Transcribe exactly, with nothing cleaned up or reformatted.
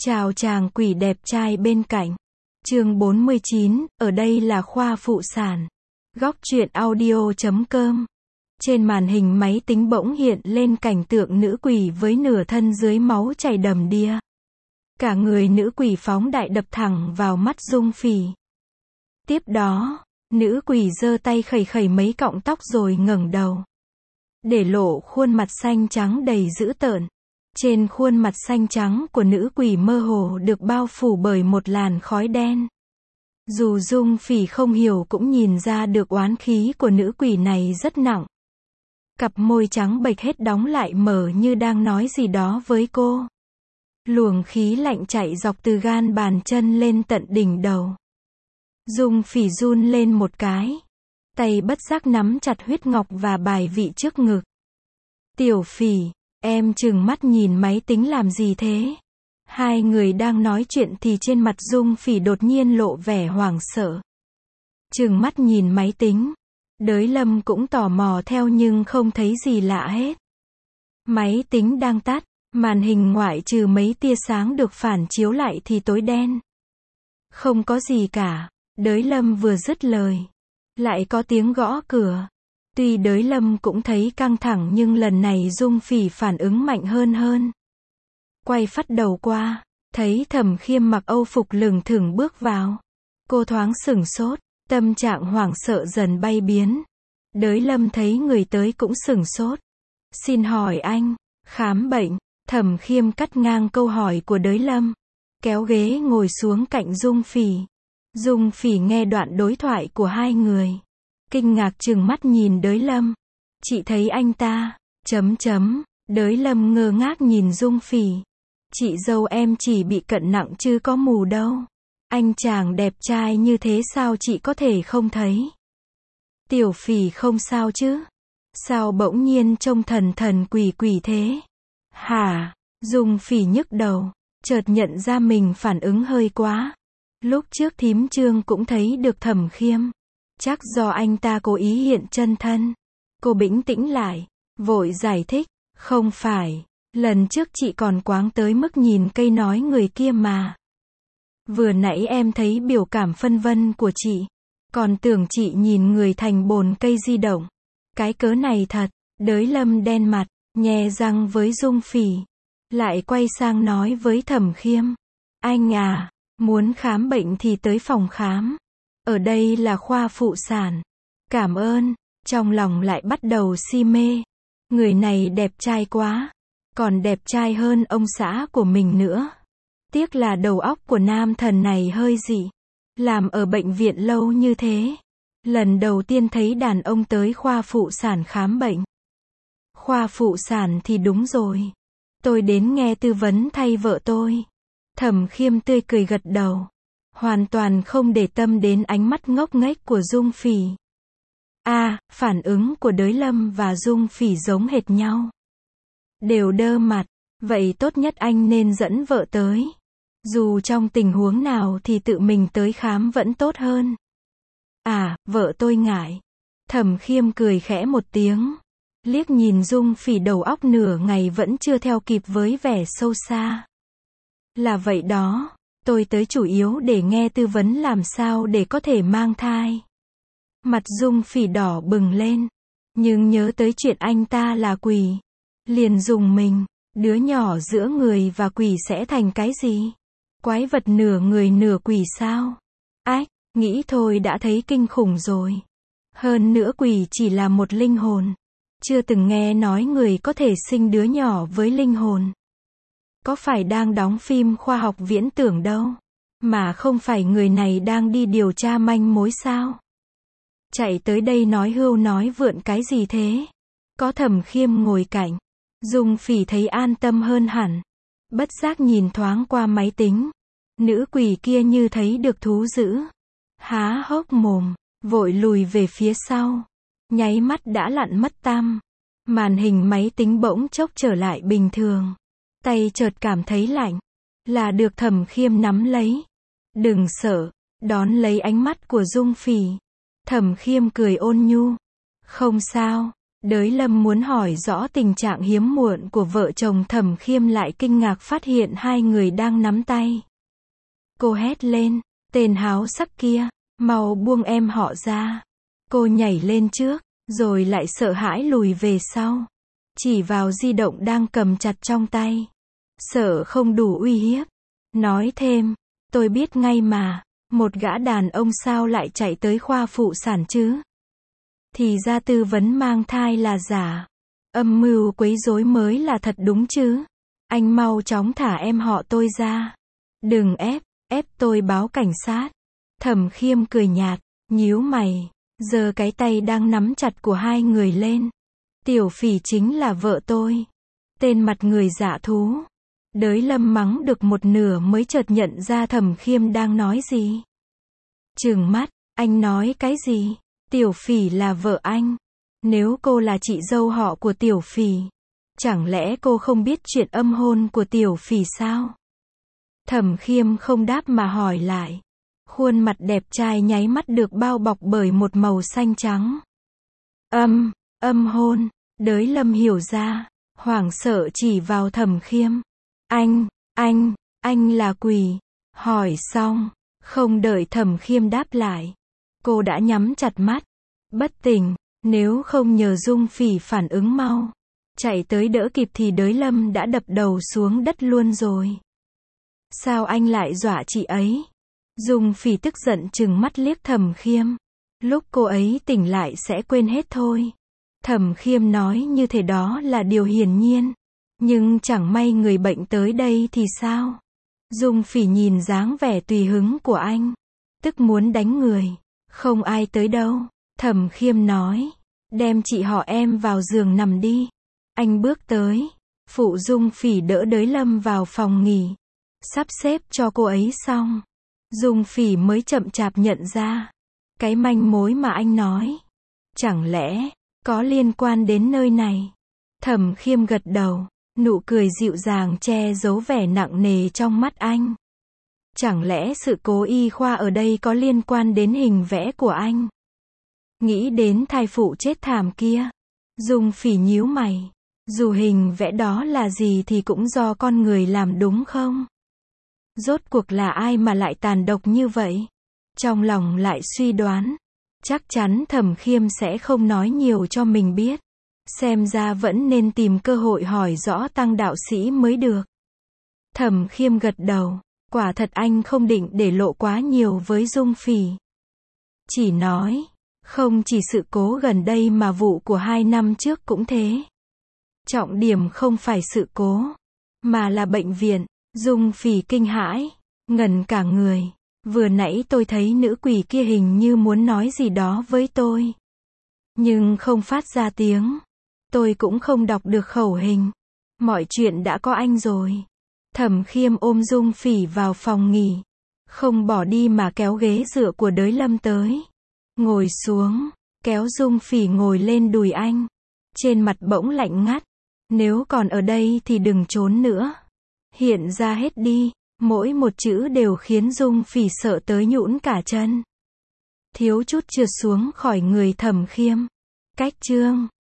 Chào chàng quỷ đẹp trai bên cạnh. Chương bốn mươi chín, ở đây là khoa phụ sản. Góc truyện audio chấm com. Trên màn hình máy tính bỗng hiện lên cảnh tượng nữ quỷ với nửa thân dưới máu chảy đầm đìa. Cả người nữ quỷ phóng đại đập thẳng vào mắt Dung Phỉ. Tiếp đó, nữ quỷ giơ tay khẩy khẩy mấy cọng tóc rồi ngẩng đầu, để lộ khuôn mặt xanh trắng đầy dữ tợn. Trên khuôn mặt xanh trắng của nữ quỷ mơ hồ được bao phủ bởi một làn khói đen. Dù Dung Phỉ không hiểu cũng nhìn ra được oán khí của nữ quỷ này rất nặng. Cặp môi trắng bệch hết đóng lại mở như đang nói gì đó với cô. Luồng khí lạnh chạy dọc từ gan bàn chân lên tận đỉnh đầu. Dung Phỉ run lên một cái. Tay bất giác nắm chặt huyết ngọc và bài vị trước ngực. Tiểu Phỉ, em trừng mắt nhìn máy tính làm gì thế? Hai người đang nói chuyện thì trên mặt Dung Phỉ đột nhiên lộ vẻ hoảng sợ. Trừng mắt nhìn máy tính. Đới Lâm cũng tò mò theo nhưng không thấy gì lạ hết. Máy tính đang tắt, màn hình ngoại trừ mấy tia sáng được phản chiếu lại thì tối đen. Không có gì cả. Đới Lâm vừa dứt lời, lại có tiếng gõ cửa. Tuy Đới Lâm cũng thấy căng thẳng nhưng lần này Dung Phỉ phản ứng mạnh hơn hơn. Quay phắt đầu qua, thấy Thẩm Khiêm mặc âu phục lửng thửng bước vào. Cô thoáng sửng sốt, tâm trạng hoảng sợ dần bay biến. Đới Lâm thấy người tới cũng sửng sốt. Xin hỏi anh, khám bệnh? Thẩm Khiêm cắt ngang câu hỏi của Đới Lâm, kéo ghế ngồi xuống cạnh Dung Phỉ. Dung Phỉ nghe đoạn đối thoại của hai người, kinh ngạc trừng mắt nhìn Đới Lâm. Chị thấy anh ta, chấm chấm, Đới Lâm ngơ ngác nhìn Dung Phỉ. Chị dâu em chỉ bị cận nặng chứ có mù đâu. Anh chàng đẹp trai như thế sao chị có thể không thấy? Tiểu Phỉ không sao chứ? Sao bỗng nhiên trông thần thần quỷ quỷ thế? Hả? Dung Phỉ nhức đầu, chợt nhận ra mình phản ứng hơi quá. Lúc trước thím Trương cũng thấy được Thẩm Khiêm. Chắc do anh ta cố ý hiện chân thân. Cô bĩnh tĩnh lại, vội giải thích. Không phải, lần trước chị còn quáng tới mức nhìn cây nói người kia mà. Vừa nãy em thấy biểu cảm phân vân của chị, còn tưởng chị nhìn người thành bồn cây di động. Cái cớ này thật. Đới Lâm đen mặt, nhe răng với Dung Phỉ. Lại quay sang nói với Thẩm Khiêm. Anh à, muốn khám bệnh thì tới phòng khám. Ở đây là khoa phụ sản. Cảm ơn. Trong lòng lại bắt đầu si mê. Người này đẹp trai quá. Còn đẹp trai hơn ông xã của mình nữa. Tiếc là đầu óc của nam thần này hơi dị. Làm ở bệnh viện lâu như thế. Lần đầu tiên thấy đàn ông tới khoa phụ sản khám bệnh. Khoa phụ sản thì đúng rồi. Tôi đến nghe tư vấn thay vợ tôi. Thẩm Khiêm tươi cười gật đầu, hoàn toàn không để tâm đến ánh mắt ngốc nghếch của Dung Phỉ. A, à, phản ứng của Đới Lâm và Dung Phỉ giống hệt nhau. Đều đơ mặt, vậy tốt nhất anh nên dẫn vợ tới. Dù trong tình huống nào thì tự mình tới khám vẫn tốt hơn. À, vợ tôi ngại. Thẩm Khiêm cười khẽ một tiếng, liếc nhìn Dung Phỉ đầu óc nửa ngày vẫn chưa theo kịp với vẻ sâu xa. Là vậy đó, tôi tới chủ yếu để nghe tư vấn làm sao để có thể mang thai. Mặt Dung Phỉ đỏ bừng lên, nhưng nhớ tới chuyện anh ta là quỷ, liền dùng mình. Đứa nhỏ giữa người và quỷ sẽ thành cái gì? Quái vật nửa người nửa quỷ sao? Ách, nghĩ thôi đã thấy kinh khủng rồi. Hơn nữa quỷ chỉ là một linh hồn. Chưa từng nghe nói người có thể sinh đứa nhỏ với linh hồn. Có phải đang đóng phim khoa học viễn tưởng đâu. Mà không phải người này đang đi điều tra manh mối sao? Chạy tới đây nói hưu nói vượn cái gì thế? Có Thẩm Khiêm ngồi cạnh, Dung Phỉ thấy an tâm hơn hẳn. Bất giác nhìn thoáng qua máy tính. Nữ quỷ kia như thấy được thú dữ. Há hốc mồm, vội lùi về phía sau. Nháy mắt đã lặn mất tăm. Màn hình máy tính bỗng chốc trở lại bình thường. Tay chợt cảm thấy lạnh. Là được Thẩm Khiêm nắm lấy. Đừng sợ, đón lấy ánh mắt của Dung Phỉ. Thẩm Khiêm cười ôn nhu. Không sao, Đới Lâm muốn hỏi rõ tình trạng hiếm muộn của vợ chồng Thẩm Khiêm lại kinh ngạc phát hiện hai người đang nắm tay. Cô hét lên, tên háo sắc kia, mau buông em họ ra. Cô nhảy lên trước, rồi lại sợ hãi lùi về sau. Chỉ vào di động đang cầm chặt trong tay. Sợ không đủ uy hiếp. Nói thêm, tôi biết ngay mà, một gã đàn ông sao lại chạy tới khoa phụ sản chứ? Thì ra tư vấn mang thai là giả. Âm mưu quấy rối mới là thật đúng chứ. Anh mau chóng thả em họ tôi ra. Đừng ép, ép tôi báo cảnh sát. Thẩm Khiêm cười nhạt, nhíu mày, giơ cái tay đang nắm chặt của hai người lên. Tiểu Phỉ chính là vợ tôi. Tên mặt người dạ thú. Đới Lâm mắng được một nửa mới chợt nhận ra Thẩm Khiêm đang nói gì. Trừng mắt, anh nói cái gì? Tiểu Phỉ là vợ anh. Nếu cô là chị dâu họ của Tiểu Phỉ, chẳng lẽ cô không biết chuyện âm hôn của Tiểu Phỉ sao? Thẩm Khiêm không đáp mà hỏi lại. Khuôn mặt đẹp trai nháy mắt được bao bọc bởi một màu xanh trắng. Âm, âm hôn, Đới Lâm hiểu ra, hoảng sợ chỉ vào Thẩm Khiêm. Anh, anh, anh là quỷ. Hỏi xong, không đợi Thẩm Khiêm đáp lại. Cô đã nhắm chặt mắt, bất tỉnh, nếu không nhờ Dung Phỉ phản ứng mau. Chạy tới đỡ kịp thì Đới Lâm đã đập đầu xuống đất luôn rồi. Sao anh lại dọa chị ấy? Dung Phỉ tức giận trừng mắt liếc Thẩm Khiêm. Lúc cô ấy tỉnh lại sẽ quên hết thôi. Thẩm Khiêm nói như thế đó là điều hiển nhiên. Nhưng chẳng may người bệnh tới đây thì sao? Dung Phỉ nhìn dáng vẻ tùy hứng của anh, tức muốn đánh người. Không ai tới đâu. Thẩm Khiêm nói, đem chị họ em vào giường nằm đi. Anh bước tới, phụ Dung Phỉ đỡ Đới Lâm vào phòng nghỉ. Sắp xếp cho cô ấy xong, Dung Phỉ mới chậm chạp nhận ra cái manh mối mà anh nói. Chẳng lẽ có liên quan đến nơi này? Thẩm Khiêm gật đầu, nụ cười dịu dàng che giấu vẻ nặng nề trong mắt anh. Chẳng lẽ sự cố y khoa ở đây có liên quan đến hình vẽ của anh? Nghĩ đến thai phụ chết thảm kia, Dung Phỉ nhíu mày. Dù hình vẽ đó là gì thì cũng do con người làm đúng không? Rốt cuộc là ai mà lại tàn độc như vậy? Trong lòng lại suy đoán, chắc chắn Thẩm Khiêm sẽ không nói nhiều cho mình biết. Xem ra vẫn nên tìm cơ hội hỏi rõ Tăng đạo sĩ mới được. Thẩm Khiêm gật đầu, quả thật anh không định để lộ quá nhiều với Dung Phỉ. Chỉ nói, không chỉ sự cố gần đây mà vụ của hai năm trước cũng thế. Trọng điểm không phải sự cố, mà là bệnh viện. Dung Phỉ kinh hãi, ngẩn cả người. Vừa nãy tôi thấy nữ quỷ kia hình như muốn nói gì đó với tôi, nhưng không phát ra tiếng. Tôi cũng không đọc được khẩu hình. Mọi chuyện đã có anh rồi. Thẩm Khiêm ôm Dung Phỉ vào phòng nghỉ, không bỏ đi mà kéo ghế dựa của Đới Lâm tới. Ngồi xuống, kéo Dung Phỉ ngồi lên đùi anh. Trên mặt bỗng lạnh ngắt. Nếu còn ở đây thì đừng trốn nữa. Hiện ra hết đi. Mỗi một chữ đều khiến Dung Phỉ sợ tới nhũn cả chân. Thiếu chút trượt xuống khỏi người Thẩm Khiêm. Cách chương